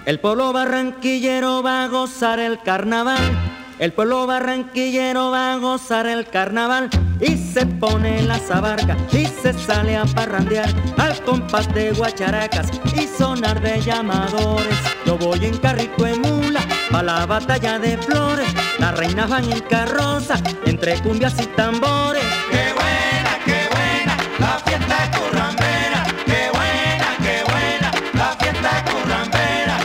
El pueblo barranquillero va a gozar el carnaval. El pueblo barranquillero va a gozar el carnaval. Y se pone la zabarca y se sale a parrandear al compás de guacharacas y sonar de llamadores. Yo voy en carrito en mula pa' la batalla de Flores. Las reinas van en carroza entre cumbias y tambores. ¡Qué buena la fiesta currambera! ¡Qué buena la fiesta currambera!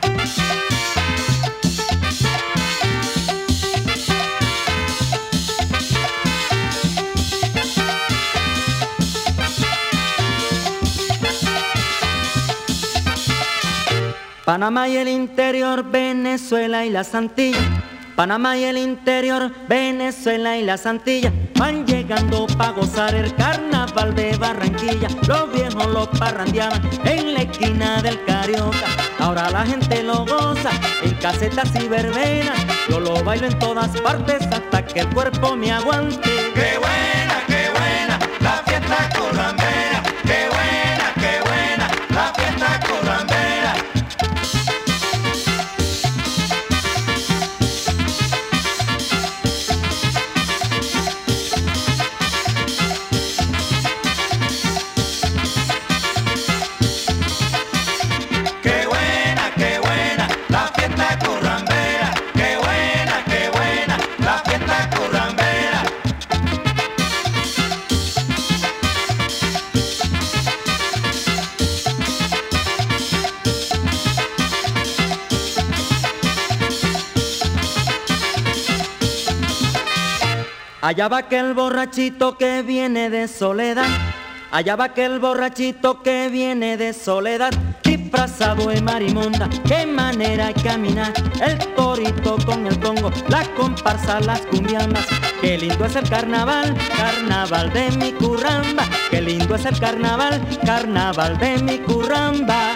Panamá y el interior, Venezuela y las Antillas. Panamá y el interior, Venezuela y las Antillas van llegando pa' gozar el carnaval de Barranquilla. Los viejos lo parrandeaban en la esquina del Carioca. Ahora la gente lo goza en casetas y verbenas. Yo lo bailo en todas partes hasta que el cuerpo me aguante. ¡Qué buena la fiesta currambera! ¡Qué buena la fiesta currambera! Allá va aquel borrachito que viene de Soledad. Allá va aquel borrachito que viene de Soledad, disfrazado de marimonda, qué manera de caminar. El torito con el congo, la comparsa, las cumbiambas. Qué lindo es el carnaval, carnaval de mi curramba. Qué lindo es el carnaval, carnaval de mi curramba.